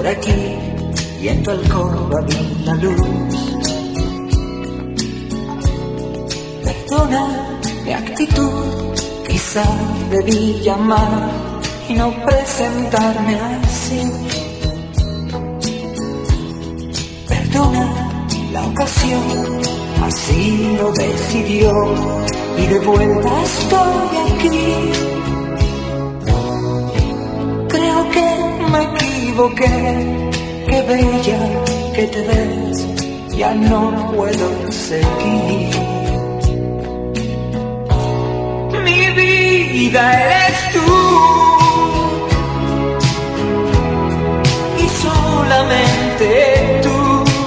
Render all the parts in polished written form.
por aquí y en tu alcoba vi la luz. Perdona mi actitud, quizá debí llamar y no presentarme así. Perdona la ocasión, así lo decidió y de vuelta estoy aquí. Creo que me equivoqué, qué bella que te ves, ya no puedo seguir. Mi vida eres tú y solamente tú.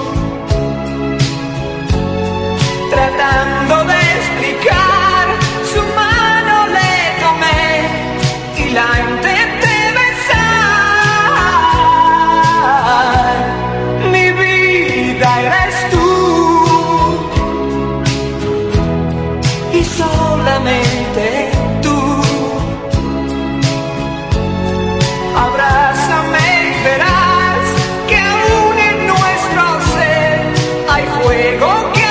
Tratando de explicar, su mano le tomé y la intenté besar. Mi vida eres tú y solamente tú. Abrázame y verás que aún en nuestro ser hay fuego que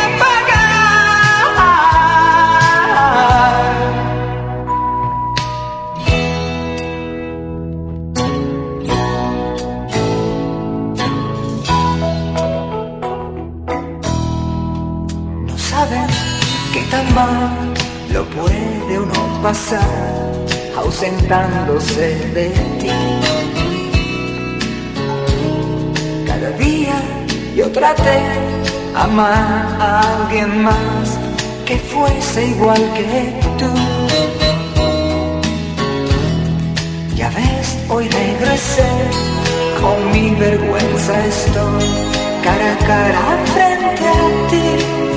saben qué tan mal lo puede uno pasar ausentándose de ti. Cada día yo traté amar a alguien más que fuese igual que tú. Ya ves, hoy regresé, con mi vergüenza estoy cara a cara frente a ti.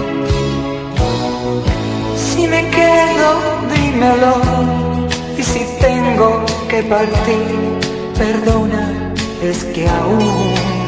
Si me quedo, dímelo, y si tengo que partir, perdona, es que aún